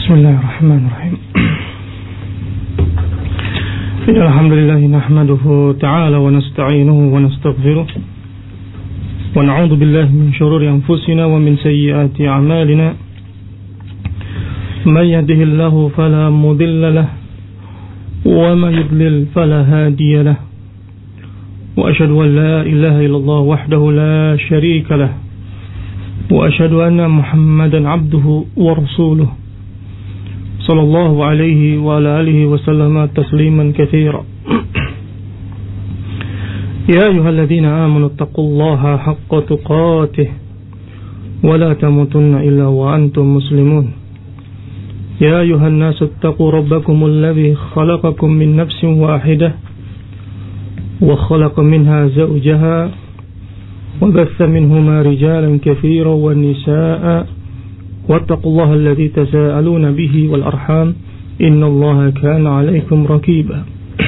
بسم الله الرحمن الرحيم إن الحمد لله نحمده تعالى ونستعينه ونستغفره ونعوذ بالله من شرور أنفسنا ومن سيئات أعمالنا من يهده الله فلا مضل له ومن يضلل فلا هادي له وأشهد أن لا إله إلا الله وحده لا شريك له وأشهد أن محمدا عبده ورسوله صلى الله عليه وعلى آله وسلم تسليما كثيرا يا أيها الذين آمنوا اتقوا الله حق تقاته ولا تموتن إلا وأنتم مسلمون يا أيها الناس اتقوا ربكم الذي خلقكم من نفس واحدة وخلق منها زوجها وبث منهما رجالا كثيرا والنساء واتقوا الله الذي تساءلون به والأرحام إن الله كان عليكم رقيبا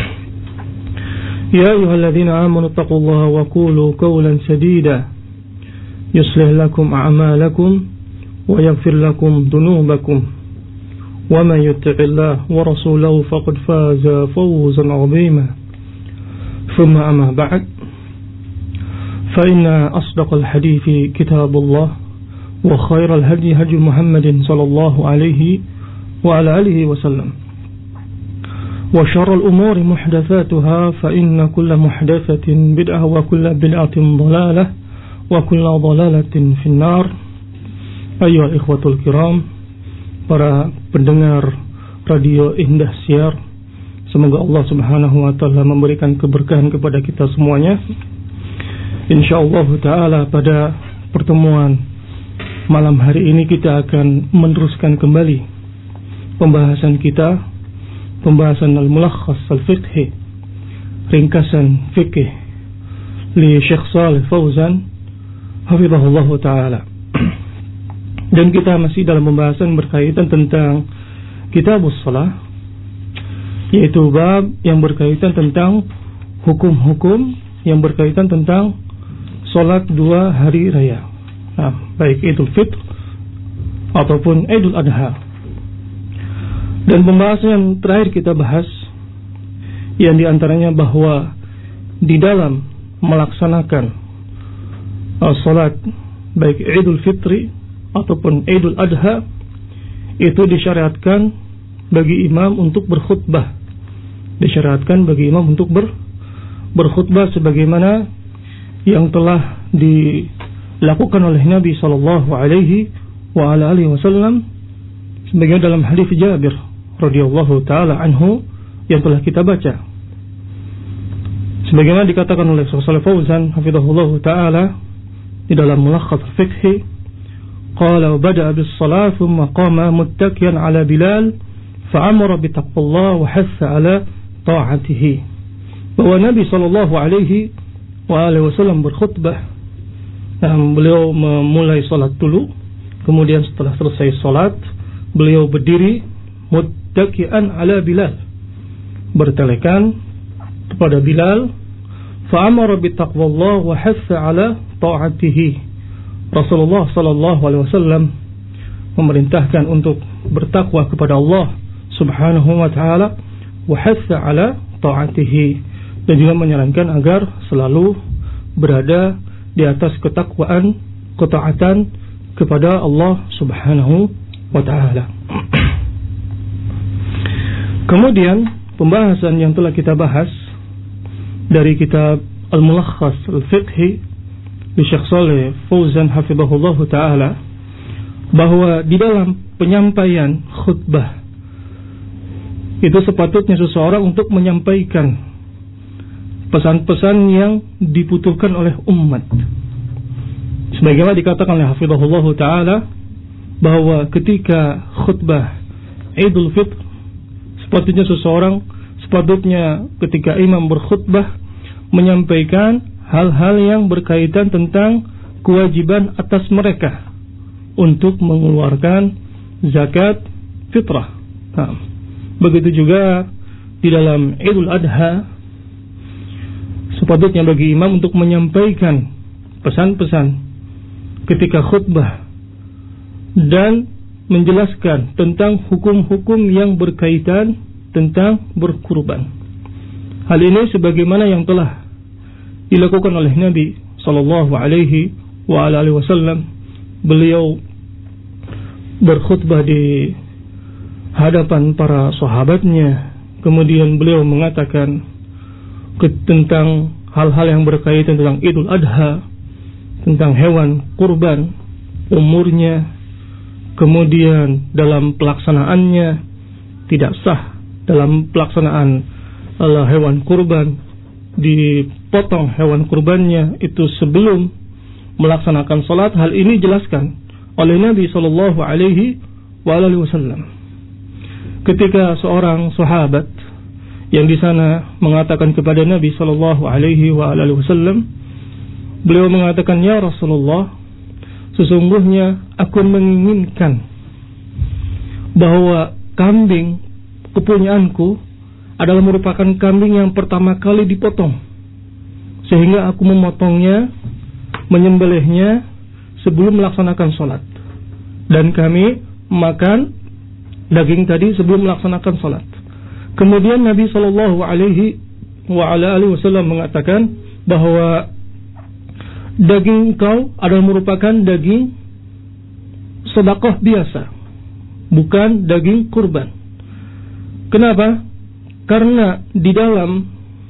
يا أيها الذين آمنوا اتقوا الله وقولوا قولا سديدا يصلح لكم أعمالكم ويغفر لكم ذنوبكم ومن يطع الله ورسوله فقد فاز فوزا عظيما ثم أما بعد فإن أصدق الحديث كتاب الله وخير الهدي هدي محمد صلى الله عليه وعلى آله وسلم وشر الأمور محدثاتها فإن كل محدثة بدعة وكل بدعة ضلالة وكل ضلالة في النار. أيها الإخوة الكرام, para pendengar radio Indah Siar, semoga Allah Subhanahu wa taala memberikan keberkahan kepada kita semuanya. Insyaallah taala pada pertemuan malam hari ini kita akan meneruskan kembali pembahasan kita, pembahasan al-mulakhas al-fiqhi, ringkasan fikih li Syekh Shalih Fauzan hafizahullah taala. Dan kita masih dalam pembahasan berkaitan tentang kitabus shalah, yaitu bab yang berkaitan tentang hukum-hukum yang berkaitan tentang salat dua hari raya. Baik Idul Fitr ataupun Idul Adha. Dan pembahasan yang terakhir kita bahas, yang diantaranya bahwa di dalam melaksanakan salat baik Idul Fitri ataupun Idul Adha, itu disyariatkan bagi imam untuk berkhutbah. Disyariatkan bagi imam untuk berkhutbah sebagaimana yang telah dilakukan oleh Nabi sallallahu alaihi wa ala alihi wasallam sebagaimana dalam hadis Jabir radhiyallahu taala anhu yang telah kita baca. Sebagaimana dikatakan oleh Syekh Shalih Fauzan hafizahullahu taala di dalam mulakhas fiqhi, qala bada'a bis shalah thumma qama muttakiyan ala Bilal fa'amara bi taqwallah wa hassa ala ta'atihi. Bahwa Nabi sallallahu alaihi wa alihi wasallam berkhutbah. Beliau memulai salat dulu, kemudian setelah selesai salat beliau berdiri muttaki'an ala Bilal, bertelekan kepada Bilal, fa'amara bi taqwallah wa hassa ala ta'atihi. Rasulullah sallallahu alaihi wasallam memerintahkan untuk bertakwa kepada Allah Subhanahu wa taala, wa hassa ala ta'atihi, dan juga menyarankan agar selalu berada di atas ketakwaan, ketaatan kepada Allah Subhanahu wa taala. Kemudian pembahasan yang telah kita bahas dari kitab Al-Mulakhas Al-Fiqhi di Syekh Shalih Fauzan hafizahullah taala, bahwa di dalam penyampaian khutbah itu sepatutnya seseorang untuk menyampaikan pesan-pesan yang dibutuhkan oleh umat. Sebagaimana dikatakan oleh hafizahullah taala bahwa ketika khutbah Idul Fitr, sepatutnya ketika imam berkhutbah menyampaikan hal-hal yang berkaitan tentang kewajiban atas mereka untuk mengeluarkan zakat fitrah. Begitu juga di dalam Idul Adha, sepatutnya bagi imam untuk menyampaikan pesan-pesan ketika khutbah dan menjelaskan tentang hukum-hukum yang berkaitan tentang berkurban. Hal ini sebagaimana yang telah dilakukan oleh Nabi sallallahu alaihi wa alihi wasallam. Beliau berkhutbah di hadapan para sahabatnya, kemudian beliau mengatakan tentang hal-hal yang berkaitan tentang Idul Adha, tentang hewan kurban, umurnya, kemudian dalam pelaksanaannya tidak sah dalam pelaksanaan hewan kurban, dipotong hewan kurbannya itu sebelum melaksanakan salat. Hal ini dijelaskan oleh Nabi sallallahu alaihi wasallam. Ketika seorang sahabat yang di sana mengatakan kepada Nabi sallallahu alaihi wasallam, beliau mengatakan, "Ya Rasulullah, sesungguhnya aku menginginkan bahwa kambing kepunyaanku adalah merupakan kambing yang pertama kali dipotong, sehingga aku memotongnya, menyembelihnya sebelum melaksanakan sholat, dan kami makan daging tadi sebelum melaksanakan sholat." Kemudian Nabi Shallallahu Alaihi Wasallam mengatakan bahwa daging kau adalah merupakan daging sedekah biasa, bukan daging kurban. Kenapa? Karena di dalam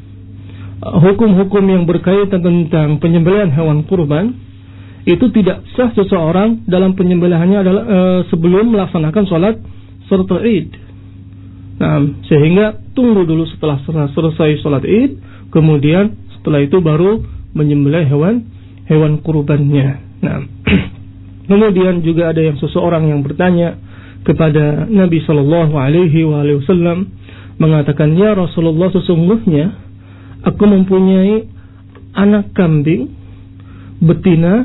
hukum-hukum yang berkaitan tentang penyembelihan hewan kurban, itu tidak sah seseorang dalam penyembelihannya adalah sebelum melaksanakan sholat serta Id. Nah, sehingga tunggu dulu setelah selesai sholat Id, kemudian setelah itu baru menyembelih hewan kurbannya. Nah, kemudian juga ada yang seseorang yang bertanya kepada Nabi Shallallahu Alaihi Wasallam, mengatakan, "Ya Rasulullah, sesungguhnya aku mempunyai anak kambing betina,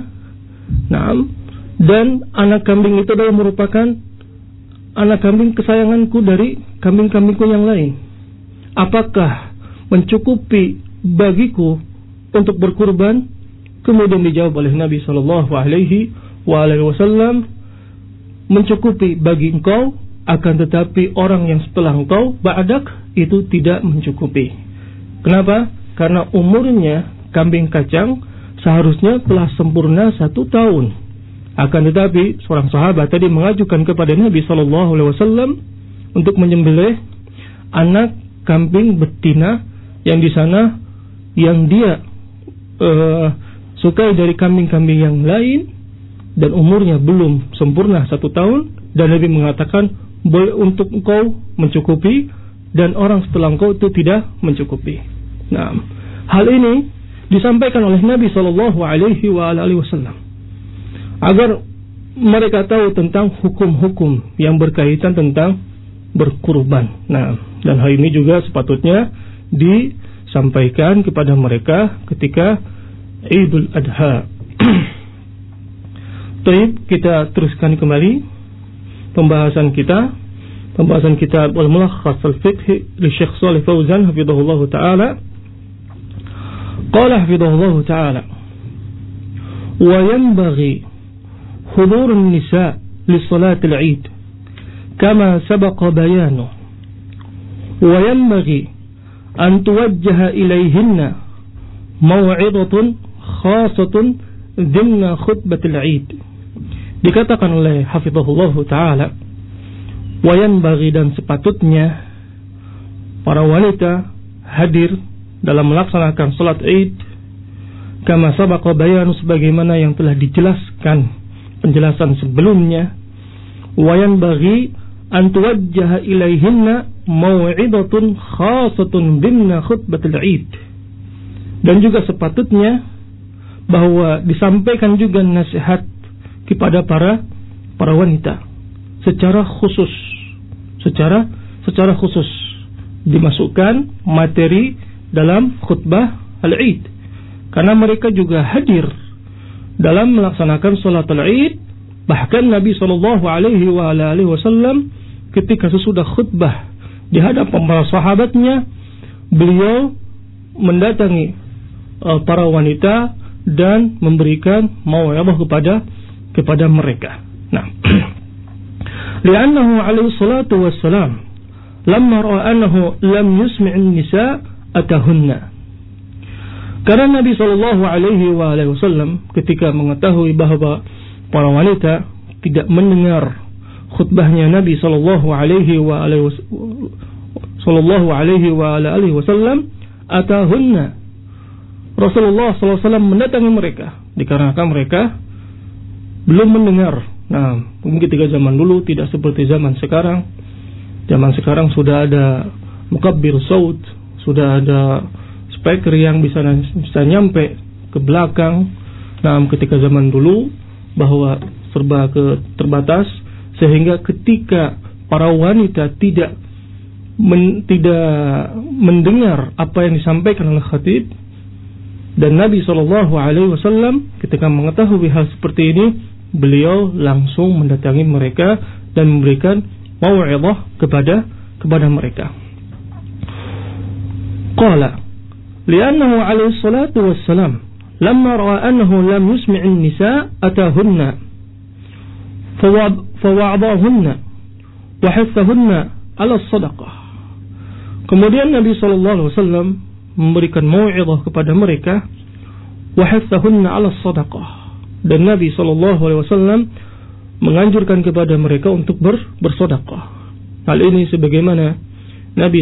dan anak kambing itu adalah merupakan anak kambing kesayanganku dari kambing-kambingku yang lain. Apakah mencukupi bagiku untuk berkurban?" Kemudian dijawab oleh Nabi Shallallahu Alaihi Wasallam, "Mencukupi bagi engkau, akan tetapi orang yang setelah engkau ba'dak itu tidak mencukupi." Kenapa? Karena umurnya kambing kacang seharusnya telah sempurna 1 tahun. Akan tetapi seorang sahabat tadi mengajukan kepada Nabi Shallallahu Alaihi Wasallam untuk menyembelih anak kambing betina yang di sana yang dia sukai dari kambing-kambing yang lain, dan umurnya belum sempurna 1 tahun, dan Nabi mengatakan boleh untuk engkau mencukupi dan orang setelah engkau itu tidak mencukupi. Nah, hal ini disampaikan oleh Nabi Shallallahu Alaihi Wasallam agar mereka tahu tentang hukum-hukum yang berkaitan tentang berkurban. Nah, dan hal ini juga sepatutnya disampaikan kepada mereka ketika Idul Adha. Baik, kita teruskan kembali pembahasan kitab Al-Mulakhas Al-Fiqh li Syekh Shalih Fauzan hafizahullah taala. Qala hafizahullah taala, "Wa yanbaghi hudur an-nisa li salat al-Eid kama sabaqa bayanu, wa yanbaghi an tuwajjaha ilayhinna maw'idatun khasatun dhimna khutbatil Eid." Dikatakan oleh hafizahullah taala, wayan bagi, dan sepatutnya para wanita hadir dalam melaksanakan salat Id kama sabaqa bayanu, sebagaimana yang telah dijelaskan penjelasan sebelumnya. Wayan bagi an tuwajjaha ilaihinna mau'idatun khasatun dhimna khutbatil Eid, dan juga sepatutnya bahwa disampaikan juga nasihat kepada para wanita secara khusus, dimasukkan materi dalam khutbah al-Eid, karena mereka juga hadir dalam melaksanakan salat al-Eid. Bahkan Nabi Shallallahu Alaihi Wasallam ketika sesudah khutbah di hadapan para sahabatnya, beliau mendatangi para wanita dan memberikan mau'izah kepada mereka. Nah, Li'annahu alaihi salatu wassalam lamma ra'a annahu lam yusmi'in nisa atahunna. Karena Nabi sallallahu alaihi wasallam ketika mengetahui bahwa para wanita tidak mendengar khutbahnya Nabi sallallahu alaihi wasallam, atahunna, Rasulullah sallallahu alaihi wasallam mendatangi mereka dikarenakan mereka belum mendengar. Nah, mungkin ketika zaman dulu tidak seperti zaman sekarang. Zaman sekarang sudah ada mukabbir saut, sudah ada speaker yang bisa nyampe ke belakang. Nah, ketika zaman dulu bahwa serba terbatas, sehingga ketika para wanita tidak mendengar apa yang disampaikan oleh khatib, dan Nabi SAW ketika mengetahui hal seperti ini, beliau langsung mendatangi mereka dan memberikan mau'izah kepada mereka. Qala li'annahu alaihi salatu wassalam lamma ra'a annahu lam yusmi'in nisa atahunna fawa'adahunna wa hathahunna ala sadaqah. Kemudian Nabi SAW memberikan mau'izah kepada mereka, wa hathahunna ala sadaqah, dan Nabi SAW menganjurkan kepada mereka untuk bersedekah. Hal ini sebagaimana Nabi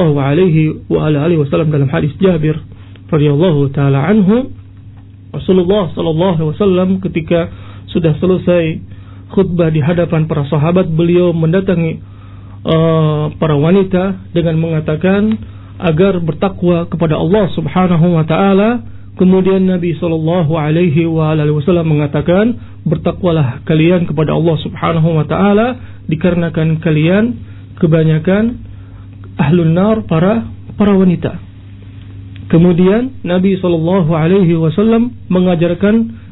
SAW dalam hadis Jabir radhiyallahu taala anhu, Rasulullah SAW ketika sudah selesai khutbah di hadapan para sahabat, beliau mendatangi para wanita dengan mengatakan agar bertakwa kepada Allah Subhanahu wa taala. Kemudian Nabi SAW mengatakan, bertakwalah kalian kepada Allah Subhanahu wa taala dikarenakan kalian kebanyakan ahlun nar, para wanita. Kemudian Nabi SAW mengajarkan,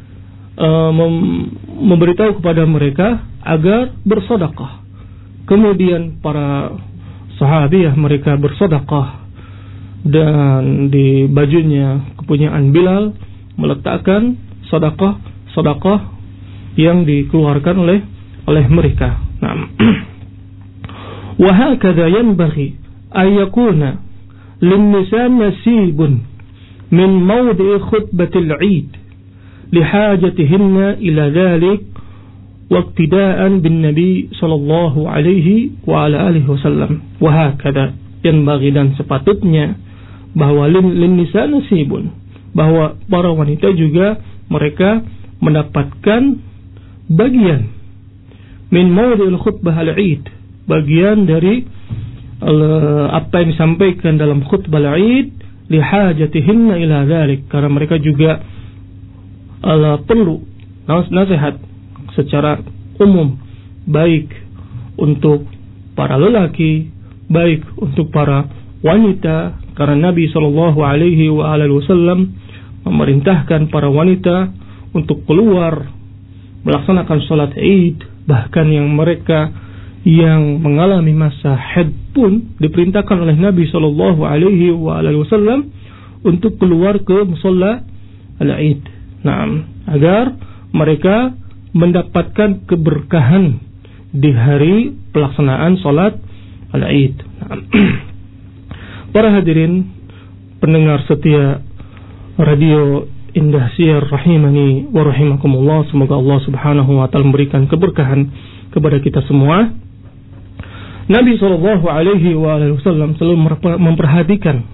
memberitahu kepada mereka agar bersedekah. Kemudian para sahabiah mereka bersedekah, dan di bajunya kepunyaan Bilal meletakkan sedekah yang dikeluarkan oleh mereka. Nah, wa hakadha yanbaghi ay yakuna lin-nisa nasibun min mawdi'i khutbatil 'id lihajatihinna ila dhalik wa iqtida'an bin nabi sallallahu alaihi wa ala alihi wasallam. Wa hakadha yanbaghi, dan sepatutnya bahwa lin-nisa nasibun, bahwa para wanita juga mereka mendapatkan bagian min mawdi'il khutbah al-'id, bagian dari apa yang disampaikan dalam khutbah al-'id, lihajatihinna ila dzalik, karena mereka juga perlu nasihat secara umum, baik untuk para lelaki, baik untuk para wanita, karena Nabi SAW memerintahkan para wanita untuk keluar melaksanakan sholat Id. Bahkan yang mereka yang mengalami masa haid pun diperintahkan oleh Nabi SAW untuk keluar ke musalla al-Id. Nah, agar mereka mendapatkan keberkahan di hari pelaksanaan sholat al-Id. Nah, para hadirin pendengar setia Radio Indah Siar rahimani wa rahimakumullah, semoga Allah Subhanahu wa taala memberikan keberkahan kepada kita semua. Nabi SAW selalu memperhatikan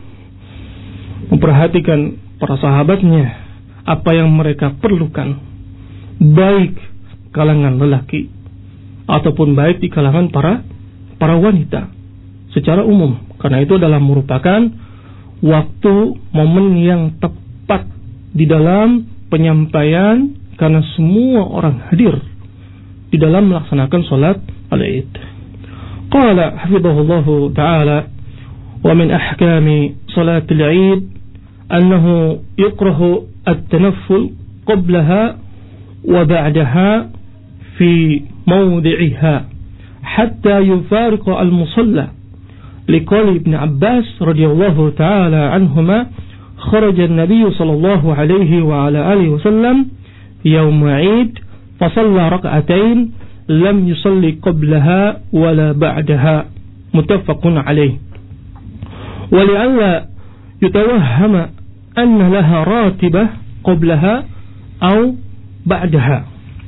para sahabatnya, apa yang mereka perlukan, baik kalangan lelaki ataupun baik di kalangan para wanita secara umum. Karena itu adalah merupakan waktu momen yang tepat di dalam penyampaian, karena semua orang hadir di dalam melaksanakan salat al-Id. Qala hafizahullahu ta'ala, wa min ahkami salat al-Id annahu yukrahu at-tanafful qablaha wa ba'daha fi mawdi'iha hatta yufariqa al-musalla. لقول ابن عباس رضي الله تعالى عنهما خرج النبي صلى الله عليه وعلى آله وسلم يوم عيد فصلى ركعتين lam yusalli qablaha wala ba'daha, muttafaqun alaih. Wa li'alla yutawahhama anna laha ratibah qablaha au ba'daha.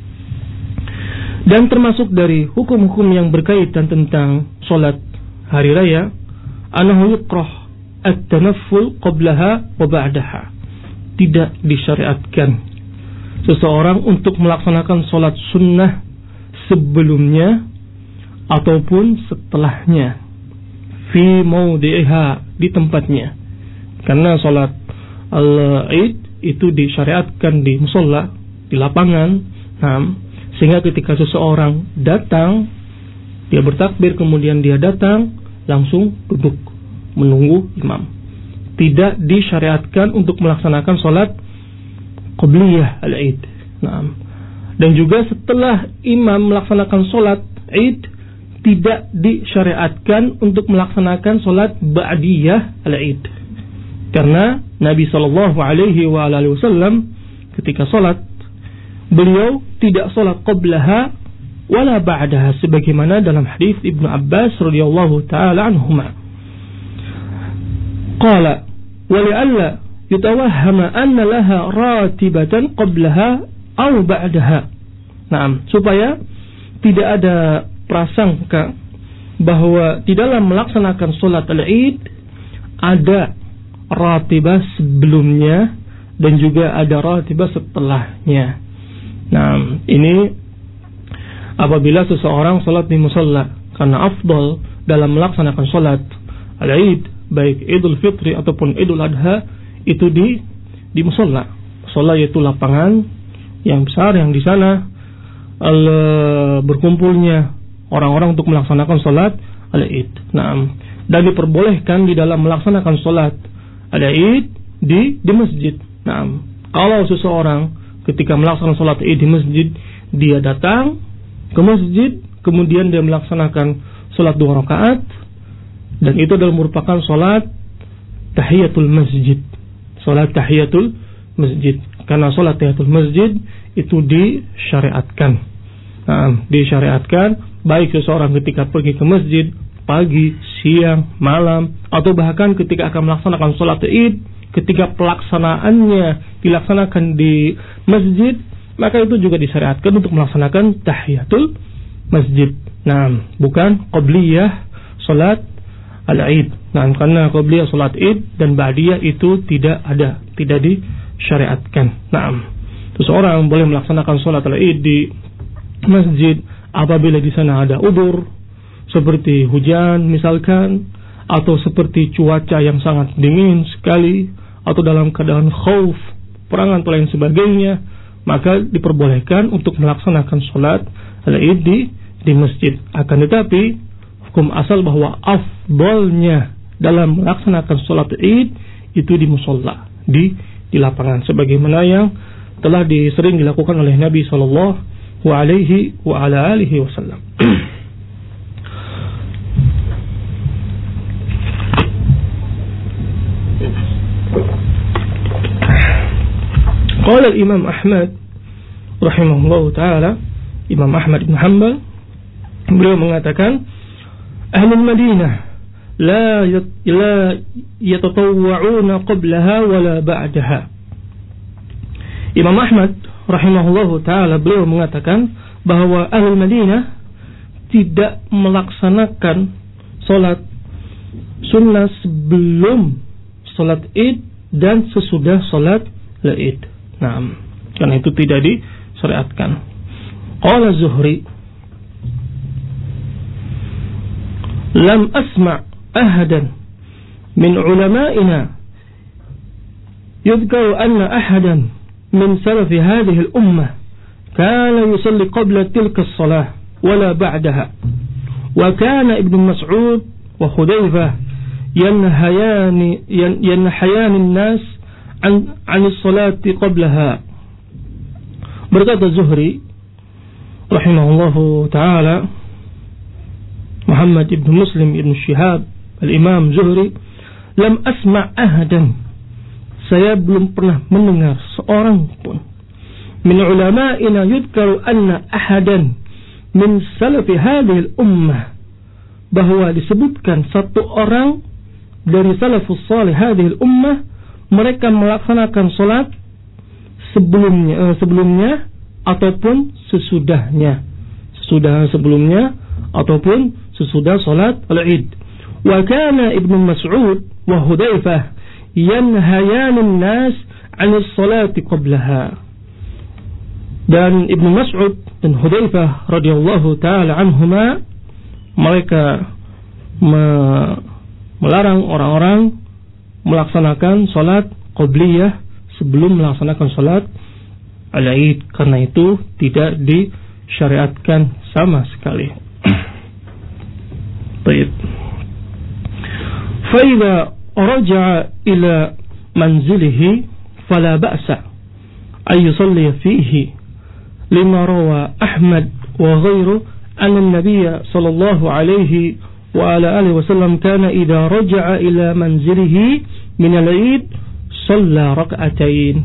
Dan termasuk dari hukum-hukum yang berkaitan tentang salat hari raya, annahu yukrah at-tanafful qablaha wa ba'daha. Tidak disyariatkan seseorang untuk melaksanakan salat sunnah sebelumnya ataupun setelahnya, fi mawdi'iha, di tempatnya. Karena salat al-Id itu disyariatkan di musalla, di lapangan. Sehingga ketika seseorang datang, dia bertakbir, kemudian dia datang langsung duduk menunggu imam. Tidak disyariatkan untuk melaksanakan salat qabliyah al-Id. Dan juga setelah imam melaksanakan salat Id, tidak disyariatkan untuk melaksanakan salat ba'diyah al-Id. Karena Nabi SAW ketika salat, beliau tidak salat qablaha wala ba'daha, sebagaimana dalam hadis Ibnu Abbas radhiyallahu taala anhuma. Qala wa li'alla yutawahhama anna laha ratibatan qablaha aw ba'daha. Supaya tidak ada prasangka bahwa di dalam melaksanakan salat al-Id ada ratibah sebelumnya dan juga ada ratibah setelahnya. Ini apabila seseorang salat di musalla, karena afdal dalam melaksanakan salat al-Id, baik Idul Fitri ataupun Idul Adha, itu di musalla. Musalla yaitu lapangan yang besar yang di sana berkumpulnya orang-orang untuk melaksanakan salat al-Id. Dan diperbolehkan di dalam melaksanakan salat al-Id di masjid. Kalau seseorang ketika melaksanakan salat Id di masjid, dia datang ke masjid, kemudian dia melaksanakan salat 2 rakaat, dan itu adalah merupakan salat tahiyatul masjid. Salat tahiyatul masjid. Karena salat tahiyatul masjid itu disyariatkan. Disyariatkan baik seseorang ketika pergi ke masjid pagi, siang, malam, atau bahkan ketika akan melaksanakan salat Id, ketika pelaksanaannya dilaksanakan di masjid, maka itu juga disyariatkan untuk melaksanakan tahiyatul masjid. Bukan qabliyah salat al-Id. Karena qabliyah salat Id dan ba'diyah itu tidak ada, tidak disyariatkan. Seseorang boleh melaksanakan salat al-Id di masjid apabila di sana ada udzur, seperti hujan misalkan, atau seperti cuaca yang sangat dingin sekali, atau dalam keadaan khauf, perang atau lain sebagainya, maka diperbolehkan untuk melaksanakan salat al-Id di masjid. Akan tetapi hukum asal bahwa afdalnya dalam melaksanakan salat Id itu di musalla, di lapangan, sebagaimana yang telah sering dilakukan oleh Nabi sallallahu alaihi wa ala alihi wasallam. Qala al-Imam Ahmad rahimahullahu taala, Imam Ahmad bin Hanbal, beliau mengatakan, Ahlul Madinah la yatatawwa'una qablaha wala ba'daha. Imam Ahmad rahimahullahu taala beliau mengatakan bahwa Ahlul Madinah tidak melaksanakan salat sunnah sebelum salat Id dan sesudah salat Id. Karena itu tidak disyariatkan. Qala Zuhri, lam asma' ahadan min ulama'ina yudhkaru anna ahadan min salafi hadhihi al-ummah kana yusalli qabla tilka as-salah wala ba'daha, wa kana Ibn Mas'ud wa Hudzaifah yanhayani an-nas an as-salati qablaha. Berkata Zuhri rahimahullahu ta'ala, Muhammad ibn Muslim ibn Shihab al-Imam Zuhri, lam asma' ahadan, saya belum pernah mendengar seorang pun, min ulama'ina yudkaru anna ahadan, min salafi hadhil ummah, bahwa disebutkan satu orang dari salafus salih hadhil ummah, mereka melaksanakan salat sebelumnya ataupun sesudahnya, sebelumnya ataupun sesudah salat al-Id. Wa kana Ibnu Mas'ud wa Hudzaifah yanhayanun nas 'anil salati qablaha. Dan Ibnu Mas'ud dan Hudzaifah radhiyallahu taala anhuma, mereka melarang orang-orang melaksanakan salat qabliyah sebelum melaksanakan salat al-Id, karena itu tidak disyariatkan sama sekali. Baik. Fa idza raja'a ila manzilihi fala ba'sa ay yusalli fihi lima rawa Ahmad wa ghairuhu anna an-nabiy sallallahu alaihi wa ala alihi wasallam kana idza raja'a ila manzilihi min al-Eid shalla rak'atain.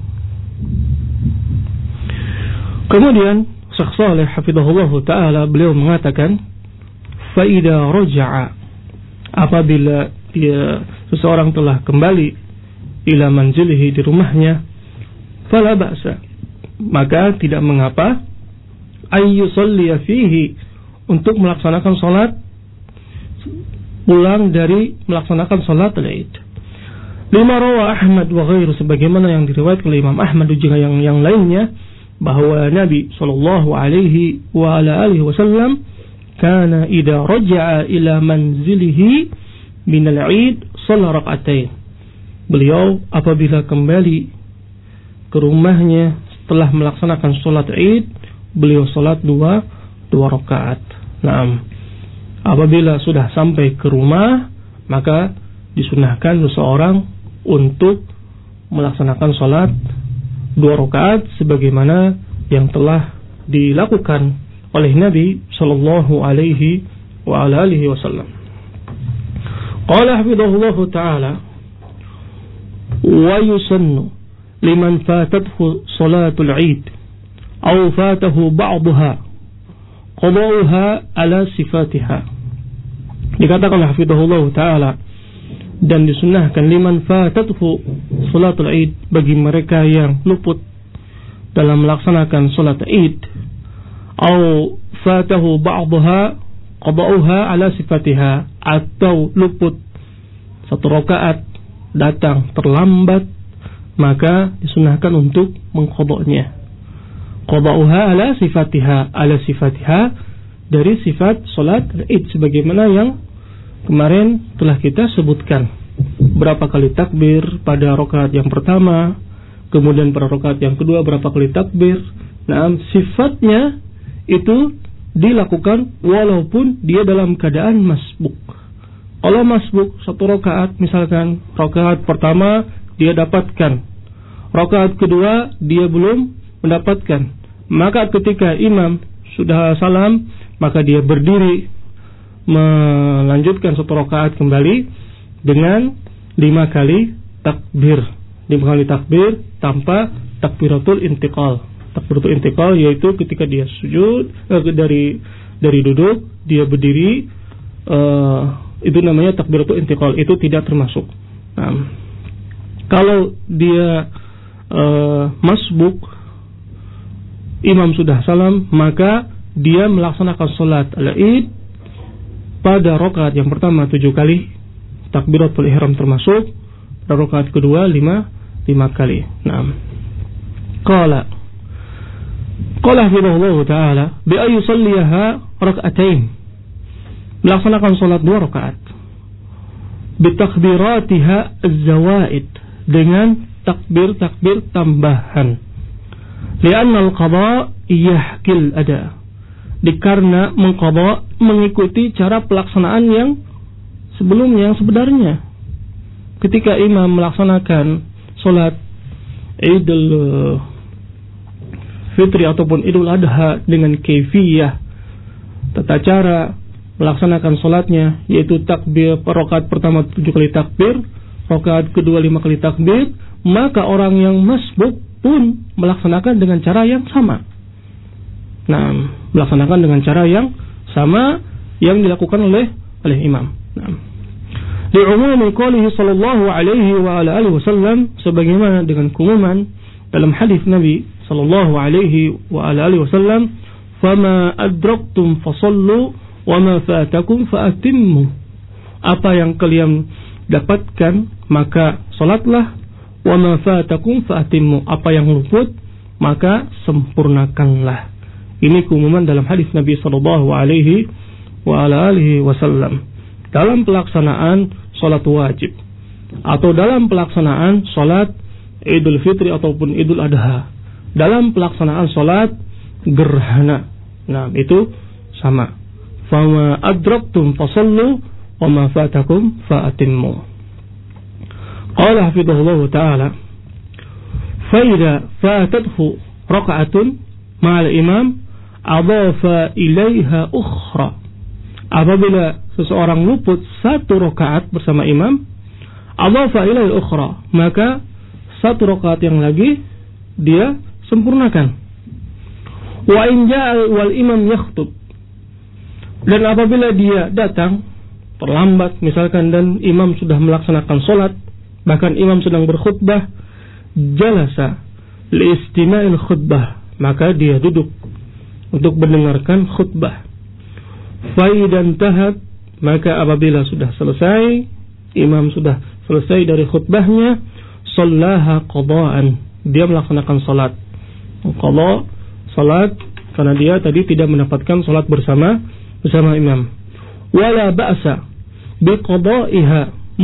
Kemudian Syekh Shalih hafizahullah taala beliau mengatakan, fa idza raja'a, apabila seseorang telah kembali ila manzilihi, di rumahnya, fala ba'sa, maka tidak mengapa ayyusalli fihi, untuk melaksanakan salat pulang dari melaksanakan salat al-Id. Lima rawa Ahmad wa ghairu, sebagaimana yang diriwayatkan oleh Imam Ahmad dan juga yang lainnya, bahwa Nabi sallallahu alaihi wa ala alihi wasallam kana idza raja'a ila manzilihi min al-Eid shalla rak'atain. Beliau apabila kembali ke rumahnya setelah melaksanakan salat Id, beliau salat dua rakaat. Naam. Apabila sudah sampai ke rumah, maka disunahkan seseorang untuk melaksanakan salat 2 rakaat sebagaimana yang telah dilakukan oleh Nabi sallallahu alaihi wa ala alihi wasallam. Qala hafizahullah taala, wa yusannu liman fatathu salatul Eid aw fatahu ba'daha qada'uha ala sifatiha. Dikatakan oleh hafizahullah taala, dan disunahkan liman fatathu salatul Eid, bagi mereka yang luput dalam melaksanakan salat Id, atau fatahu ba'daha qada'uha ala sifatiha, atau luput 1 rakaat datang terlambat, maka disunahkan untuk mengqada'nya. Qada'uha ala sifatiha, dari sifat salat Id, sebagaimana yang kemarin telah kita sebutkan. Berapa kali takbir pada rakaat yang pertama, kemudian pada rakaat yang kedua berapa kali takbir. Nah, sifatnya itu dilakukan walaupun dia dalam keadaan masbuk. Kalau masbuk 1 rakaat, misalkan rakaat pertama dia dapatkan, rakaat kedua dia belum mendapatkan, maka ketika imam sudah salam, maka dia berdiri melanjutkan 1 rakaat kembali dengan 5 kali takbir. 5 kali takbir tanpa takbiratul intiqal. Takbiratul intiqal yaitu ketika dia sujud, dari duduk dia berdiri, itu namanya takbiratul intiqal, itu tidak termasuk. Nah, kalau dia masbuk, imam sudah salam, maka dia melaksanakan salat al-Id pada rakaat yang pertama 7 kali takbiratul ihram termasuk, pada rakaat kedua 5 kali. Naam. Qala hafizahullah taala bi ay yusalliha rak'atain, melaksanakan salat 2 rakaat, bi takbiratiha az-zawaid, dengan takbir tambahan. Li'anna al-qada yahkil ada, dikarena mengqada mengikuti cara pelaksanaan yang sebelumnya, yang sebenarnya. Ketika imam melaksanakan salat Idul Fitri ataupun Idul Adha dengan kaifiyah, tata cara melaksanakan salatnya, yaitu takbir rakaat pertama 7 kali takbir, rakaat kedua 5 kali takbir, maka orang yang masbuk pun melaksanakan dengan cara yang sama. Nah, melaksanakan dengan cara yang sama yang dilakukan oleh imam. Nah, di umum qoulihi sallallahu alaihi wa ala alihi wasallam, sebagaimana dengan keumuman dalam hadis Nabi sallallahu alaihi wa ala alihi wasallam, fama adraktum fasallu wa ma fatakum faatimmu. Apa yang kalian dapatkan maka salatlah, wa ma fatakum faatimmu. Apa yang luput maka sempurnakanlah. Ini keumuman dalam hadis Nabi sallallahu alaihi wa ala alihi wasallam dalam pelaksanaan salat wajib atau dalam pelaksanaan salat Idul Fitri ataupun Idul Adha, dalam pelaksanaan salat gerhana. Nah, itu sama. Fama adraktum fasallu wa ma fatakum faatimmu. Qala hafidhahullah ta'ala, fa idza fatathu raka'atun ma'al imam adhafa ilaiha ukhra. Apabila seseorang luput satu rakaat bersama imam, adhafa ilaiha ukhra, maka satu rakaat yang lagi dia sempurnakan. Wa in ja'a wal imam yakhtub, dan apabila dia datang terlambat misalkan dan imam sudah melaksanakan salat, bahkan imam sedang berkhutbah, jalasa li istima'il khutbah, maka dia duduk untuk mendengarkan khutbah. Fa idan tahat, maka apabila sudah selesai, imam sudah selesai dari khutbahnya, shallaha qada'an, dia melaksanakan salat qada, salat karena dia tadi tidak mendapatkan salat bersama imam. Wala ba'sa biqada'iha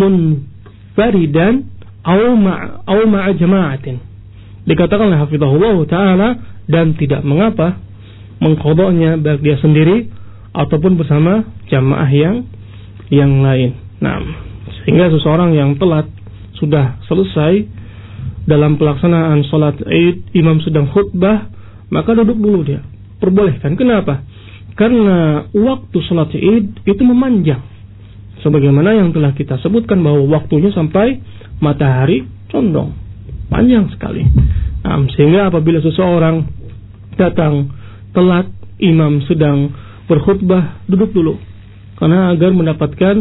munfaridan aw ma'a jama'atin. Dikatakan oleh hafizahullah ta'ala, dan tidak mengapa mengqadanya baik dia sendiri ataupun bersama jamaah yang lain. Nah, sehingga seseorang yang telat sudah selesai dalam pelaksanaan salat Id, imam sedang khutbah, maka duduk dulu dia. Perbolehkan. Kenapa? Karena waktu salat Id itu memanjang. Sebagaimana yang telah kita sebutkan bahwa waktunya sampai matahari condong. Panjang sekali. Nah, sehingga apabila seseorang datang telat, imam sedang berkhutbah, duduk dulu. Karena agar mendapatkan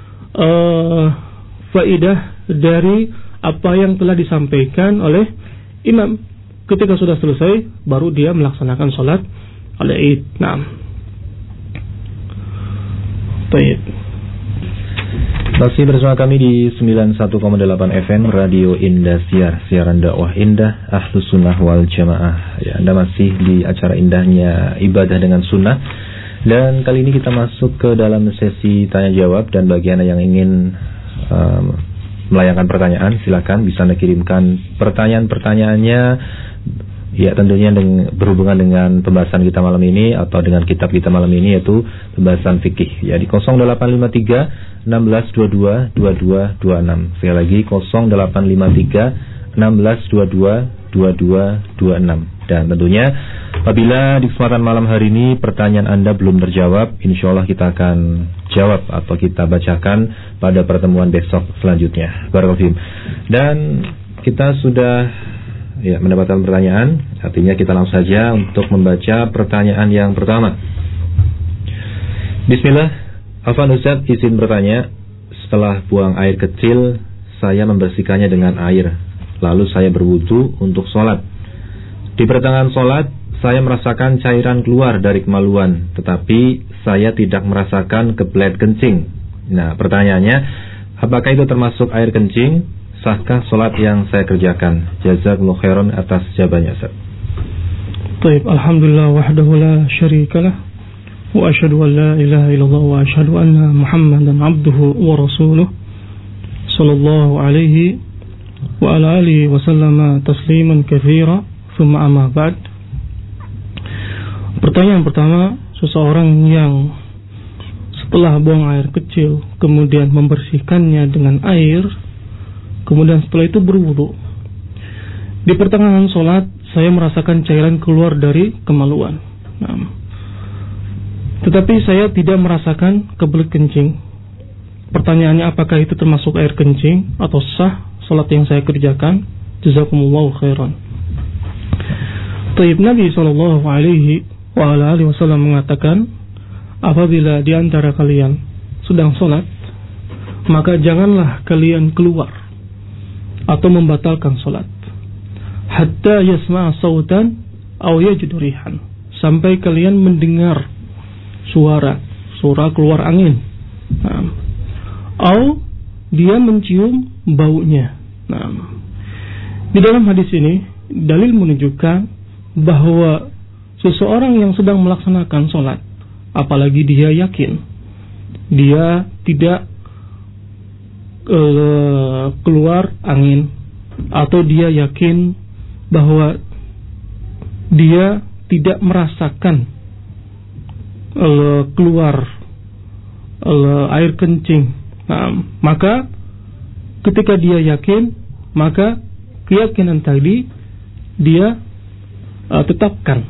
faidah dari apa yang telah disampaikan oleh imam. Ketika sudah selesai, baru dia melaksanakan salat Id. Nah, baik. Masih bersama kami di 91,8 FM Radio Indosiar, siaran dakwah indah Ahlus Sunnah wal Jamaah. Ya, Anda masih di acara indahnya ibadah dengan sunnah. Dan kali ini kita masuk ke dalam sesi tanya jawab, dan bagi Anda yang ingin melayangkan pertanyaan, silakan bisa Anda kirimkan pertanyaan-pertanyaannya. Ya, tentunya berhubungan dengan pembahasan kita malam ini atau dengan kitab kita malam ini, yaitu pembahasan fikih. Ya, di 0853 1622 2226. Sekali lagi 0853 1622 2226. Dan tentunya apabila di kesempatan malam hari ini pertanyaan Anda belum terjawab, insyaallah kita akan jawab atau kita bacakan pada pertemuan besok selanjutnya. Barakallahu fiikum. Dan kita sudah mendapatkan pertanyaan, artinya kita langsung saja untuk membaca pertanyaan yang pertama. Bismillah, Afwan Ustaz, izin bertanya, setelah buang air kecil, saya membersihkannya dengan air, lalu saya berwudu untuk sholat. Di pertengahan sholat, saya merasakan cairan keluar dari kemaluan, tetapi saya tidak merasakan kebelet kencing. Nah, pertanyaannya, apakah itu termasuk air kencing? Sahkah sholat yang saya kerjakan? Jazakumullah khairan atas jawabannya, Ustaz. Baik, alhamdulillah wahdahu la syarikalah, wa asyhadu an la ilaha illallah, wa asyhadu anna Muhammadan abduhu wa rasuluh, sallallahu alaihi wa ala alihi wa sallama tasliman katsira, thumma amma ba'd. Pertanyaan pertama, seseorang yang setelah buang air kecil kemudian membersihkannya dengan air, kemudian setelah itu berwudu. Di pertengahan sholat, saya merasakan cairan keluar dari kemaluan. Nah, tetapi saya tidak merasakan kebelet kencing. Pertanyaannya, apakah itu termasuk air kencing atau sah sholat yang saya kerjakan? Jazakumullahu khairan. Taib, Nabi wa ala alihi wasallam mengatakan, apabila di antara kalian sedang sholat, maka janganlah kalian keluar atau membatalkan sholat hatta yasma'a sautan aw yajidu rihan, sampai kalian mendengar suara keluar angin, atau dia mencium baunya. Di dalam hadis ini dalil menunjukkan bahwa seseorang yang sedang melaksanakan sholat, apalagi dia yakin dia tidak keluar angin, atau dia yakin bahwa dia tidak merasakan keluar air kencing, maka ketika dia yakin, maka keyakinan tadi dia tetapkan,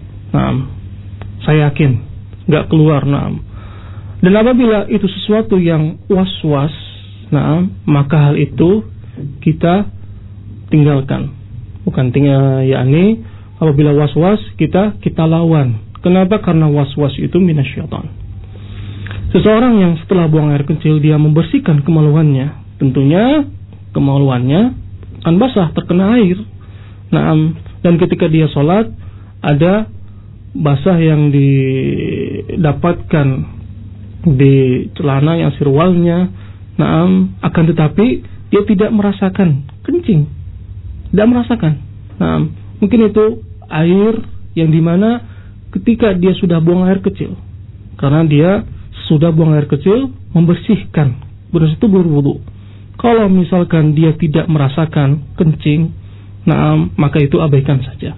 saya yakin nggak keluar. Dan apabila itu sesuatu yang was-was, maka hal itu kita tinggalkan. Bukan tinggal, yakni apabila was-was kita lawan. Kenapa? Karena was-was itu minasyaitan. Seseorang yang setelah buang air kecil dia membersihkan kemaluannya, tentunya kemaluannya akan basah terkena air. Dan ketika dia sholat, ada basah yang didapatkan di celana yang sirwalnya, akan tetapi dia tidak merasakan kencing, tidak merasakan. Mungkin itu air yang dimana ketika dia sudah buang air kecil, karena dia sudah buang air kecil membersihkan, berarti itu berwudu. Kalau misalkan dia tidak merasakan kencing, maka itu abaikan saja.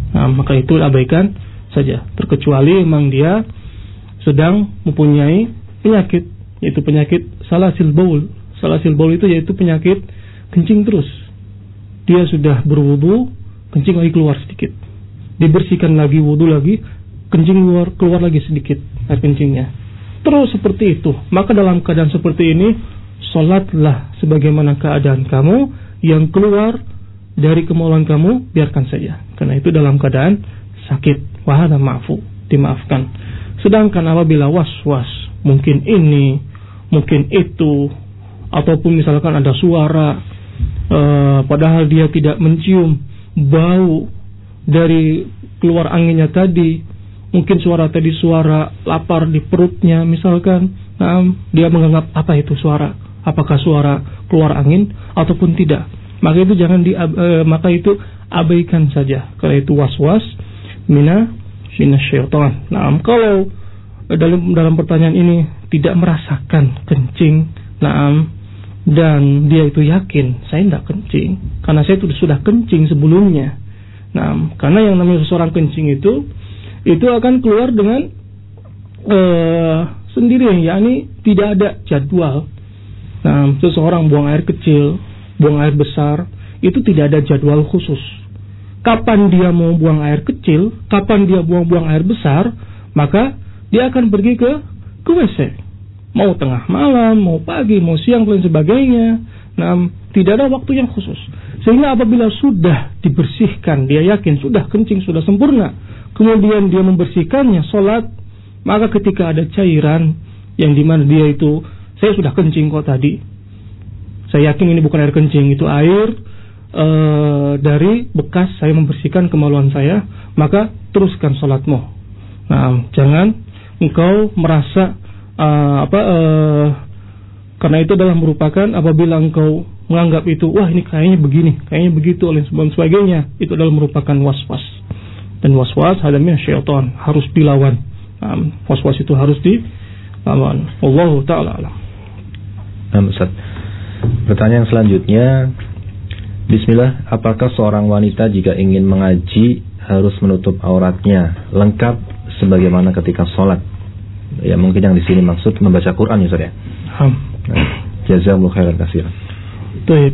Terkecuali memang dia sedang mempunyai penyakit, yaitu penyakit salasil baul. Salasil baul itu yaitu penyakit kencing terus. Dia sudah berwudu, kencing lagi keluar sedikit, dibersihkan lagi, wudu lagi, kencing keluar lagi sedikit air kencingnya, terus seperti itu. Maka dalam keadaan seperti ini, sholatlah sebagaimana keadaan kamu, yang keluar dari kemaluan kamu biarkan saja, karena itu dalam keadaan sakit. Wahada ma'fu, dimaafkan. Sedangkan apabila was-was, mungkin ini, mungkin itu, ataupun misalkan ada suara, padahal dia tidak mencium bau dari keluar anginnya tadi, mungkin suara tadi suara lapar di perutnya misalkan, dia menganggap apa itu suara, apakah suara keluar angin ataupun tidak, maka itu maka itu abaikan saja, karena itu was-was minasyaitan. Kalau dalam pertanyaan ini tidak merasakan kencing, dan dia itu yakin saya tidak kencing, karena saya sudah kencing sebelumnya. Karena yang namanya seseorang kencing itu akan keluar dengan sendiri, yakni tidak ada jadwal. Seseorang buang air kecil, buang air besar, itu tidak ada jadwal khusus. Kapan dia mau buang air kecil, kapan dia buang air besar, maka dia akan pergi ke WC. Mau tengah malam, mau pagi, mau siang, dan sebagainya. Tidak ada waktu yang khusus. Sehingga apabila sudah dibersihkan, dia yakin sudah kencing, sudah sempurna, kemudian dia membersihkannya, sholat, maka ketika ada cairan yang dimana dia itu, saya sudah kencing kok tadi, saya yakin ini bukan air kencing, itu air dari bekas saya membersihkan kemaluan saya, maka teruskan sholatmu. Jangan engkau merasa karena itu adalah merupakan apabila engkau menganggap itu, wah ini kayaknya begini, kayaknya begitu, oleh sebagainya, itu adalah merupakan was-was. Dan was-was hadamnya syaitan, harus dilawan. Was-was itu harus dilawan. Wallahu ta'ala alam. Ustaz, pertanyaan selanjutnya, bismillah, apakah seorang wanita jika ingin mengaji harus menutup auratnya lengkap sebagaimana ketika sholat? Ya mungkin yang di sini maksud membaca Quran ya Ustaz ya. Jazakallahu khairan katsiran. Baik.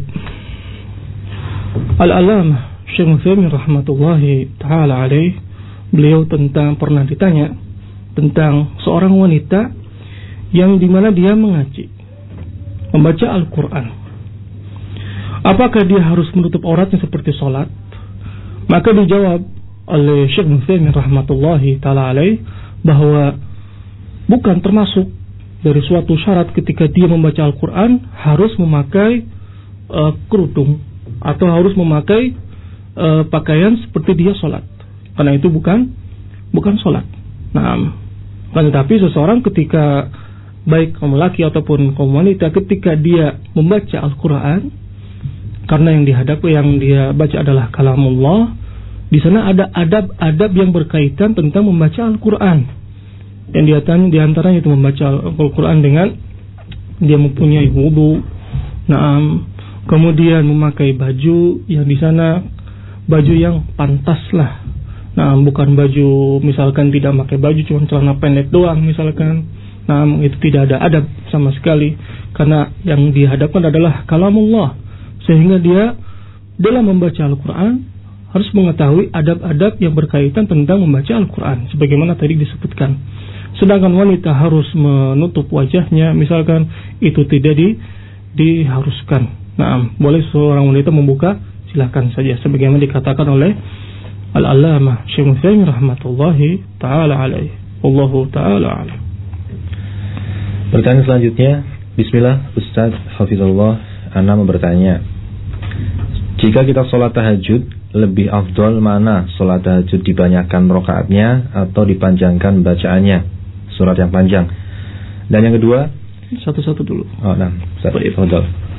Al-Alamah Syekh Utsaimin rahmatullahi taala alaih, beliau pernah ditanya tentang seorang wanita yang dimana dia mengaji, membaca Al-Quran. Apakah dia harus menutup auratnya seperti sholat? Maka dijawab oleh Syekh Muhammad rahmatullahi taala alaih bahwa bukan termasuk dari suatu syarat ketika dia membaca Al-Quran harus memakai kerudung atau harus memakai pakaian seperti dia sholat, karena itu bukan sholat. Nah, tetapi seseorang ketika baik kaum laki ataupun kaum wanita ketika dia membaca Al-Quran, karena yang dia baca adalah kalamullah, di sana ada adab-adab yang berkaitan tentang membaca Al-Quran. Yang di antaranya itu membaca Al-Quran dengan dia mempunyai wudu, kemudian memakai baju yang di sana baju yang pantas lah. Nah, bukan baju misalkan tidak pakai baju cuma celana pendek doang misalkan. Nah, itu tidak ada adab sama sekali, karena yang dihadapkan adalah kalamullah, sehingga dia dalam membaca Al-Quran harus mengetahui adab-adab yang berkaitan tentang membaca Al-Quran sebagaimana tadi disebutkan. Sedangkan wanita harus menutup wajahnya misalkan, itu tidak diharuskan. Nah, boleh seorang wanita membuka, silakan saja sebagaimana dikatakan oleh Al-Allamah Syekh Muhammad rahmatullahi taala alaih. Wallahu taala alam. Pertanyaan selanjutnya, bismillah Ustaz Hafizullah, ana mau bertanya, jika kita sholat tahajud, lebih afdol mana sholat tahajud dibanyakan rakaatnya atau dipanjangkan bacaannya, surat yang panjang? Dan yang kedua, satu-satu dulu. Oh, nah, afdol.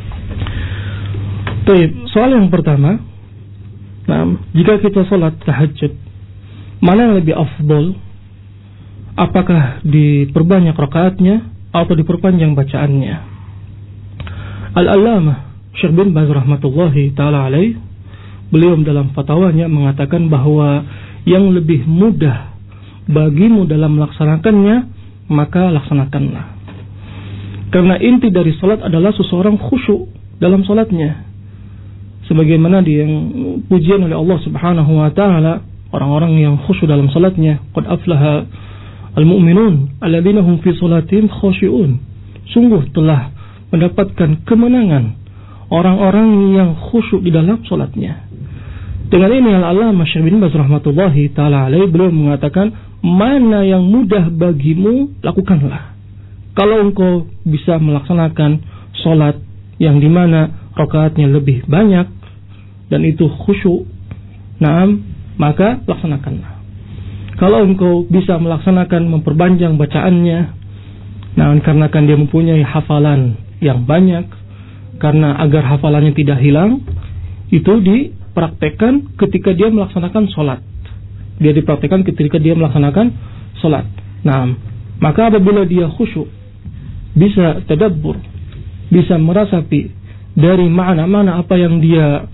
Baik, soal yang pertama, jika kita sholat tahajud, mana yang lebih afdol? Apakah diperbanyak rakaatnya atau diperpanjang bacaannya? Al-Allamah Syekh bin Baz rahmatullahi ta'ala alaih, beliau dalam fatwanya mengatakan bahwa yang lebih mudah bagimu dalam melaksanakannya, maka laksanakanlah. Karena inti dari salat adalah seseorang khusyuk dalam salatnya. Sebagaimana yang pujian oleh Allah Subhanahu wa taala, orang-orang yang khusyuk dalam salatnya, qad aflaha al-mu'minun alladzina hum fi salatihim khashi'un. Sungguh telah mendapatkan kemenangan orang-orang yang khusyuk di dalam salatnya. Dengan ini Al-Allamah Syekh bin Baz rahmatullahi taala alaih, beliau mengatakan, mana yang mudah bagimu lakukanlah. Kalau engkau bisa melaksanakan salat yang dimana rakaatnya lebih banyak dan itu khusyuk, maka laksanakanlah. Kalau engkau bisa melaksanakan memperpanjang bacaannya, karena kan dia mempunyai hafalan yang banyak, karena agar hafalannya tidak hilang, itu dipraktekkan ketika dia melaksanakan sholat. Dia dipraktekkan ketika dia melaksanakan sholat. Maka apabila dia khusyuk, bisa tadabbur, bisa merasapi dari makna-makna apa yang dia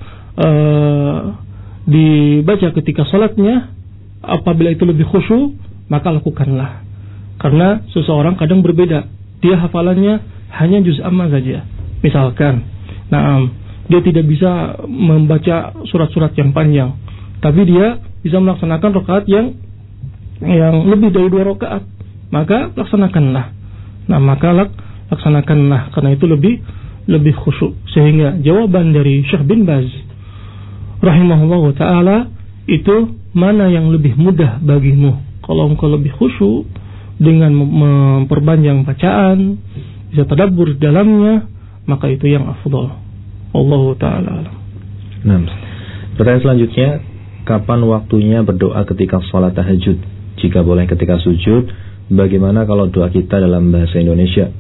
dibaca ketika sholatnya, apabila itu lebih khusyuk, maka lakukanlah. Karena seseorang kadang berbeda, dia hafalannya hanya juz amma saja. Misalkan, dia tidak bisa membaca surat-surat yang panjang, tapi dia bisa melaksanakan rakaat yang lebih dari 2 rakaat, maka laksanakanlah. Laksanakanlah, karena itu lebih khusyuk. Sehingga jawaban dari Syekh bin Baz rahimahullah ta'ala itu, mana yang lebih mudah bagimu. Kalau engkau lebih khusyuk dengan memperpanjang bacaan, bisa tadabbur di dalamnya, maka itu yang afdal. Allahu ta'ala alam. Pertanyaan selanjutnya, kapan waktunya berdoa ketika sholat tahajud? Jika boleh ketika sujud, bagaimana kalau doa kita dalam bahasa Indonesia?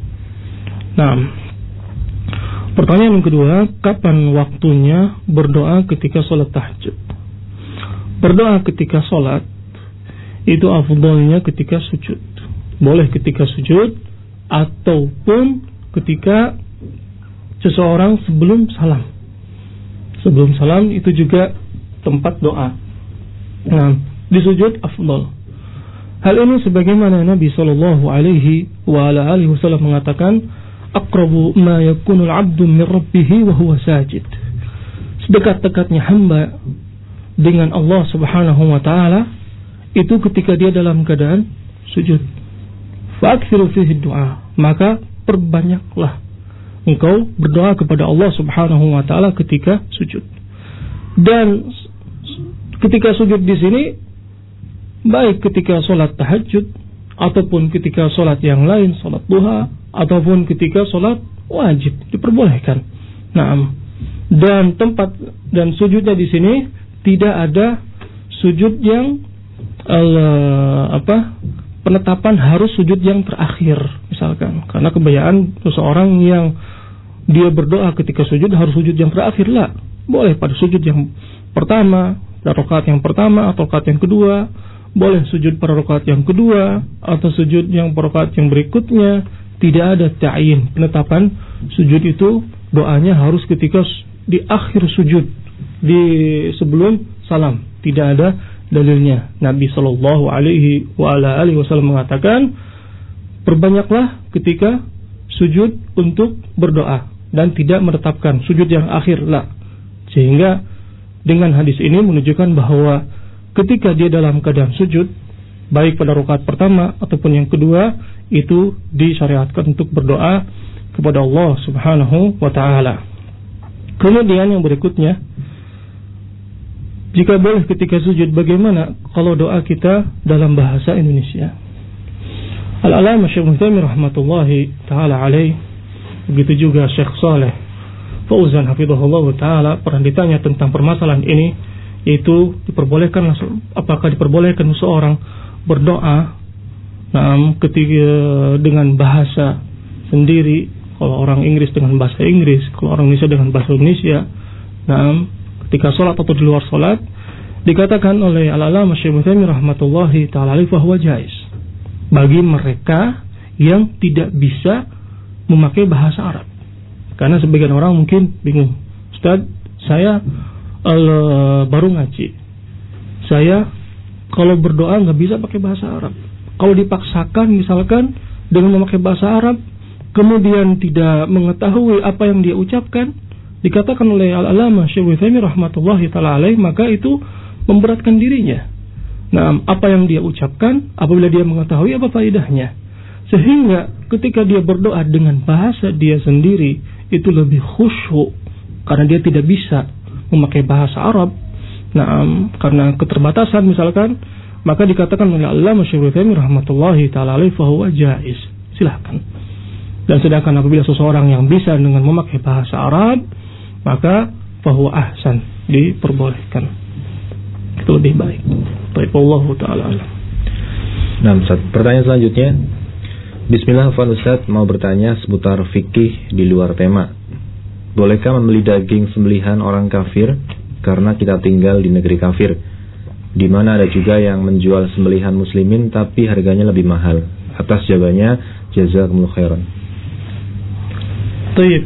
Pertanyaan yang kedua, kapan waktunya berdoa ketika sholat tahajud? Berdoa ketika sholat itu afdalnya ketika sujud. Boleh ketika sujud ataupun ketika seseorang sebelum salam. Sebelum salam itu juga tempat doa. Di sujud afdal. Hal ini sebagaimana Nabi sallallahu alaihi wa ala alihi wasallam mengatakan, aqrabu ma yakunu al-'abdu min rabbih wa huwa sajid. Sedekat-dekatnya hamba dengan Allah Subhanahu wa taala itu ketika dia dalam keadaan sujud. Fa'akthiru fihi du'a, maka perbanyaklah engkau berdoa kepada Allah Subhanahu wa taala ketika sujud. Dan ketika sujud di sini baik ketika sholat tahajud ataupun ketika sholat yang lain, sholat duha ataupun ketika sholat wajib diperbolehkan. Naam. Dan tempat dan sujudnya di sini tidak ada sujud yang penetapan harus sujud yang terakhir misalkan, karena kebiasaan seseorang yang dia berdoa ketika sujud harus sujud yang terakhir. Lah, boleh pada sujud yang pertama, pada rakaat yang pertama atau rakaat yang kedua, boleh sujud pada rakaat yang kedua atau sujud yang pada rakaat yang berikutnya. Tidak ada ta'yin, penetapan sujud itu doanya harus ketika di akhir sujud, di sebelum salam. Tidak ada dalilnya. Nabi sallallahu alaihi wasallam mengatakan, perbanyaklah ketika sujud untuk berdoa dan tidak menetapkan sujud yang akhir. Lah. Sehingga dengan hadis ini menunjukkan bahwa ketika dia dalam keadaan sujud, baik pada rakaat pertama ataupun yang kedua, itu disyariatkan untuk berdoa kepada Allah Subhanahu wa taala. Kemudian yang berikutnya, jika boleh ketika sujud, bagaimana kalau doa kita dalam bahasa Indonesia? Al-Allamah Syekh Muhammad rahmatullahi taala alaih, begitu juga Syekh Saleh Fauzan hafizahullah taala pernah ditanya tentang permasalahan ini, yaitu apakah diperbolehkan seseorang berdoa ketika dengan bahasa sendiri, kalau orang Inggris dengan bahasa Inggris, kalau orang Indonesia dengan bahasa Indonesia. Ketika sholat atau di luar sholat, dikatakan oleh Al-Allamah Syekh Muhammad rahmatullahi ta'ala alaih fahuwa jaiz bagi mereka yang tidak bisa memakai bahasa Arab. Karena sebagian orang mungkin bingung, Ustaz, saya baru ngaji, saya kalau berdoa nggak bisa pakai bahasa Arab. Kalau dipaksakan misalkan dengan memakai bahasa Arab, kemudian tidak mengetahui apa yang dia ucapkan, dikatakan oleh Al-Allamah Syekh Utsaimin rahmatullahi taala alaih, maka itu memberatkan dirinya. Nah, apa yang dia ucapkan apabila dia mengetahui apa faedahnya. Sehingga ketika dia berdoa dengan bahasa dia sendiri itu lebih khusyuk karena dia tidak bisa memakai bahasa Arab. Nah, karena keterbatasan misalkan, maka dikatakan oleh Al-Allamah Syekh Utsaimin rahmatullahi taala alaih fahuwa jaiz. Silahkan. Dan sedangkan apabila seseorang yang bisa dengan memakai bahasa Arab, maka fahuwa ahsan, diperbolehkan. Itu lebih baik. Baik, Allah taala alam. Nah, Ustaz, pertanyaan selanjutnya. Bismillah, Ustaz mau bertanya seputar fikih di luar tema. Bolehkah membeli daging sembelihan orang kafir karena kita tinggal di negeri kafir, di mana ada juga yang menjual sembelihan muslimin tapi harganya lebih mahal? Atas jawabannya, jazakumullah khairan. Baik.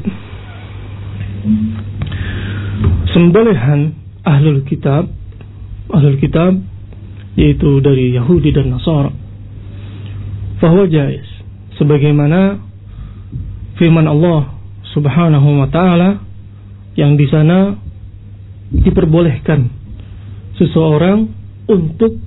Sembelihan ahlul kitab yaitu dari Yahudi dan Nasara, fahuwa jaiz, sebagaimana firman Allah Subhanahu wa taala yang di sana diperbolehkan seseorang untuk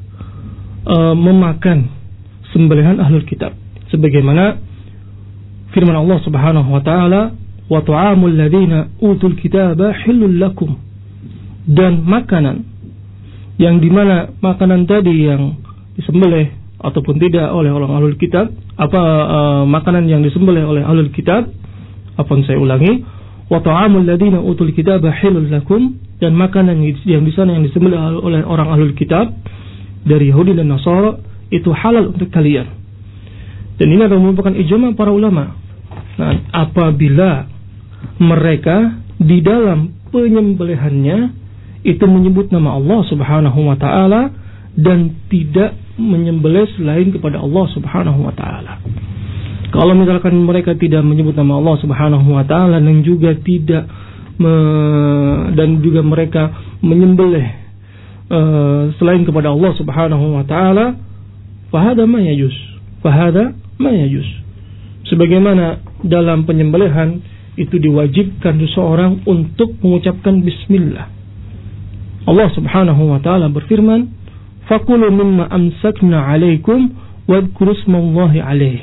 memakan sembelihan ahlul kitab, sebagaimana firman Allah Subhanahu wa taala, wa ta'amul ladzina utul kitaba halal lakum, dan makanan yang dimana makanan tadi yang disembelih ataupun tidak oleh orang ahlul kitab, makanan yang disembelih oleh ahlul kitab, saya ulangi, wa ta'amul ladzina utul kitaba halal lakum, dan makanan yang di sana yang disembelih oleh orang ahlul kitab dari Yahudi dan Nasara itu halal untuk kalian. Dan ini adalah merupakan ijma' para ulama. Nah, apabila mereka di dalam penyembelihannya itu menyebut nama Allah Subhanahu wa taala dan tidak menyembelih selain kepada Allah Subhanahu wa taala. Kalau misalkan mereka tidak menyebut nama Allah Subhanahu wa taala dan juga tidak dan juga mereka menyembelih selain kepada Allah Subhanahu wa taala, fahada ma yajuz. Sebagaimana dalam penyembelihan itu diwajibkan seseorang untuk mengucapkan bismillah. Allah Subhanahu wa taala berfirman, faqulu mimma amsakna 'alaikum wadhkuru ismallahi 'alaihi.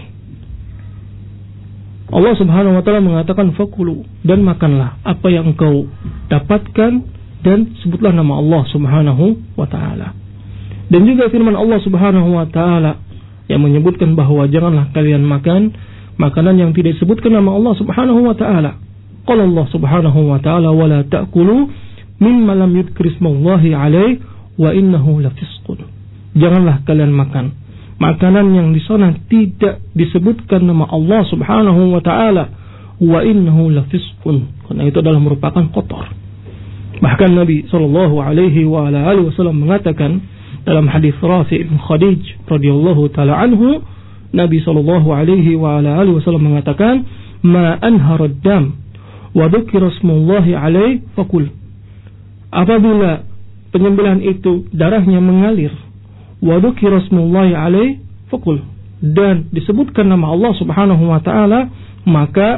Allah Subhanahu wa taala mengatakan faqulu, dan makanlah apa yang engkau dapatkan dan sebutlah nama Allah Subhanahu wa taala. Dan juga firman Allah Subhanahu wa taala yang menyebutkan bahwa janganlah kalian makan makanan yang tidak disebutkan nama Allah Subhanahu wa taala. Qala Allah Subhanahu wa taala wala ta'kulu mimma lam yudhkar ismullahi alaihi wa innahu lafisqun. Janganlah kalian makan makanan yang di sana tidak disebutkan nama Allah Subhanahu wa taala, wa innahu lafisqun, karena itu adalah merupakan kotor. Bahkan Nabi sallallahu alaihi wa ala alihi wasallam mengatakan dalam hadis Rafi' bin Khadij radhiyallahu taala anhu, Nabi sallallahu alaihi wa ala alihi wasallam mengatakan, "Ma anharad dam wa dzukira ismullahi alaihi fakul." Apabila penyembelihan itu darahnya mengalir, wa dzukira ismullahi alaihi fakul, dan disebutkan nama Allah Subhanahu wa taala, maka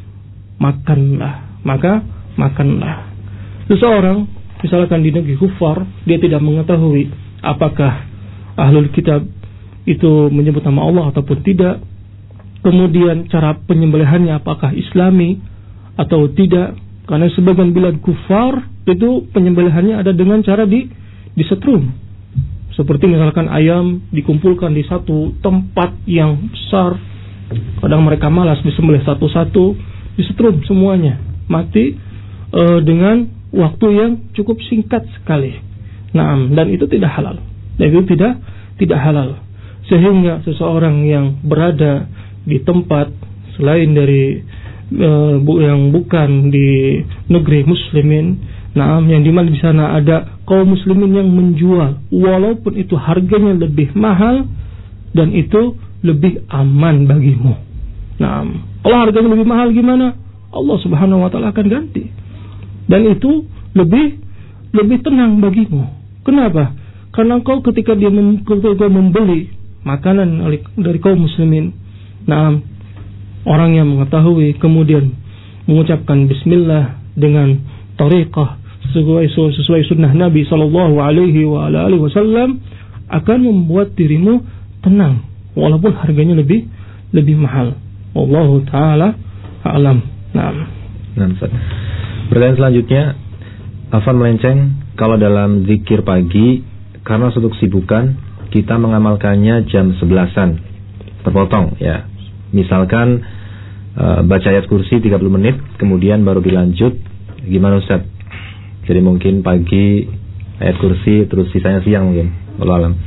makanlah. Seseorang misalkan di negeri kufar, dia tidak mengetahui apakah ahlul kitab itu menyebut nama Allah ataupun tidak, kemudian cara penyembelihannya apakah islami atau tidak, karena sebagian bilad kufar itu penyembelihannya ada dengan cara disetrum, seperti misalkan ayam dikumpulkan di satu tempat yang besar, kadang mereka malas disembelih satu-satu, disetrum semuanya mati dengan waktu yang cukup singkat sekali. Dan itu tidak halal. Tidak halal. Sehingga seseorang yang berada di tempat selain dari yang bukan di negeri muslimin, yang dimana di sana ada kaum muslimin yang menjual, walaupun itu harganya lebih mahal dan itu lebih aman bagimu. Kalau harganya lebih mahal gimana? Allah Subhanahu wa taala akan ganti. Dan itu lebih tenang bagimu. Kenapa? Karena kau ketika dia membeli makanan dari kaum muslimin, orang yang mengetahui kemudian mengucapkan bismillah dengan tariqah sesuai sunnah Nabi sallallahu alaihi wa alihi wasallam, akan membuat dirimu tenang walaupun harganya lebih mahal. Wallahu taala a'lam. Pertanyaan selanjutnya, Afan melenceng, kalau dalam zikir pagi karena suatu kesibukan kita mengamalkannya jam 11-an, terpotong ya. Misalkan baca ayat kursi 30 menit kemudian baru dilanjut, gimana Ustaz? Jadi mungkin pagi ayat kursi terus sisanya siang mungkin. Wallahu a'lam.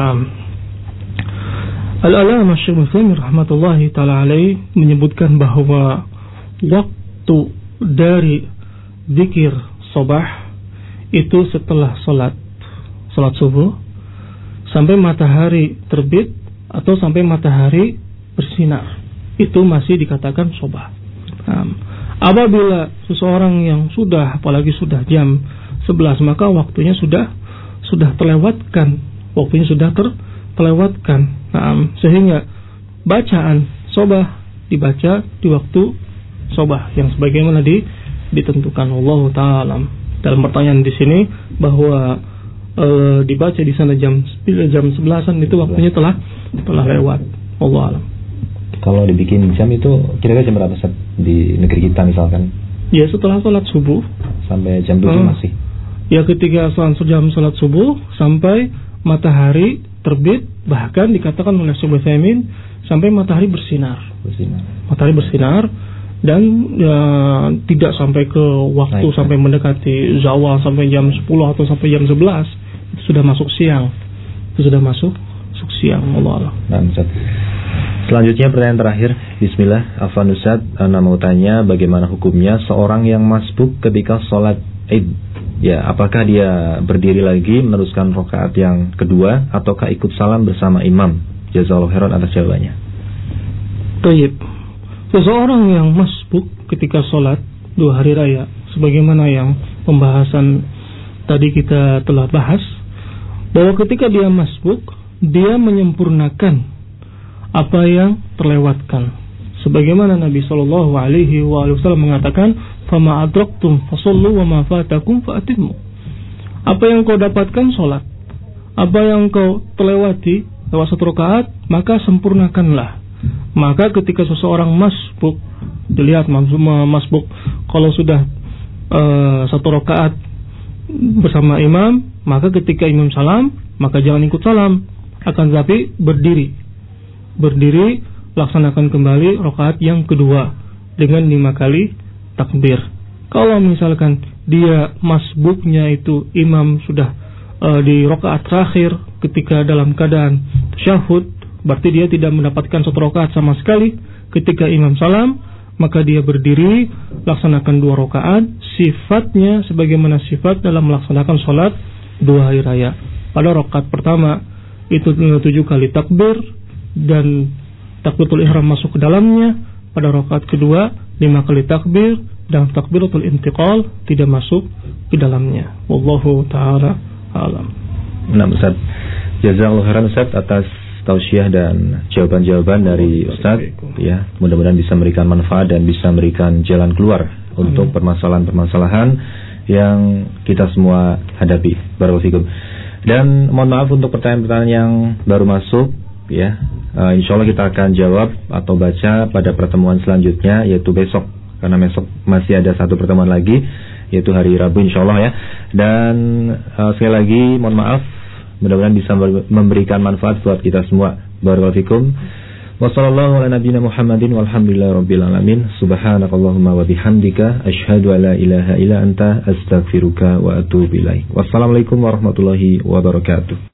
Al-Alama Syekh Muslim rahmatullahi taala alaihi menyebutkan bahwa waktu dari zikir sabah itu setelah salat subuh sampai matahari terbit atau sampai matahari bersinar, itu masih dikatakan sabah. Apabila seseorang yang apalagi sudah jam 11, maka waktunya sudah terlewatkan, terlewatkan. Sehingga bacaan sabah dibaca di waktu sabah yang sebagaimana ditentukan. Allah taala. Dalam pertanyaan di sini bahwa dibaca di sana jam 11-an itu waktunya telah lewat. Allah alam. Kalau dibikin jam itu kira-kira jam berapa Ustaz di negeri kita misalkan? Ya setelah salat subuh sampai jam 7 masih. Ya ketika jam salat subuh sampai matahari terbit, bahkan dikatakan oleh Syekh Utsaimin sampai matahari bersinar. Matahari bersinar dan tidak sampai ke waktu sampai mendekati zawal sampai jam 10 atau sampai jam 11, itu sudah masuk siang. Allah Allah. Selanjutnya pertanyaan terakhir. Bismillah, Afwan Ustaz, ana mau tanya bagaimana hukumnya seorang yang masbuk ketika sholat Id? Ya, apakah dia berdiri lagi meneruskan rakaat yang kedua ataukah ikut salam bersama imam? Jazakallahu khairan atas jawabannya. Baik. Seseorang yang masbuk ketika sholat 2 hari raya, sebagaimana yang pembahasan tadi kita telah bahas, bahwa ketika dia masbuk, dia menyempurnakan apa yang terlewatkan. Sebagaimana Nabi sallallahu alaihi wasallam mengatakan, "Fama adraktum fasallu wa ma fatakum fa'timmu." Apa yang kau dapatkan salat, apa yang kau terlewati lewat 1 rakaat, maka sempurnakanlah. Maka ketika seseorang masbuk, dilihat masbuk kalau sudah 1 rakaat bersama imam, maka ketika imam salam, maka jangan ikut salam, akan tetapi berdiri, laksanakan kembali rakaat yang kedua dengan 5 kali takbir. Kalau misalkan dia masbuknya itu imam sudah di rakaat terakhir ketika dalam keadaan tasyahud, berarti dia tidak mendapatkan 1 rakaat sama sekali. Ketika imam salam, maka dia berdiri, laksanakan 2 rakaat, sifatnya sebagaimana sifat dalam melaksanakan sholat 2 hari raya. Pada rakaat pertama itu 7 kali takbir dan takbiratul ihram masuk ke dalamnya. Pada rakaat kedua 5 kali takbir dan takbiratul intiqal tidak masuk ke dalamnya. Wallahu ta'ala alam. Nah, Ustaz, jazakallahu khairan Ustaz atas tausiah dan jawaban-jawaban dari Ustaz, ya. Mudah-mudahan bisa memberikan manfaat dan bisa memberikan jalan keluar untuk permasalahan-permasalahan yang kita semua hadapi. Barakallahu fikum. Dan mohon maaf untuk pertanyaan-pertanyaan yang baru masuk, ya. Insyaallah kita akan jawab atau baca pada pertemuan selanjutnya, yaitu besok, karena besok masih ada 1 pertemuan lagi, yaitu hari Rabu insyaallah, ya. Dan sekali lagi mohon maaf, mudah-mudahan bisa memberikan manfaat buat kita semua. Barakallahu fikum. Wassallallahu ala nabiyyina Muhammadin walhamdulillahi rabbil alamin. Subhanakallahumma wa bihamdika asyhadu an la ilaha illa anta astaghfiruka wa atubu ilaik. Wassalamualaikum warahmatullahi wabarakatuh.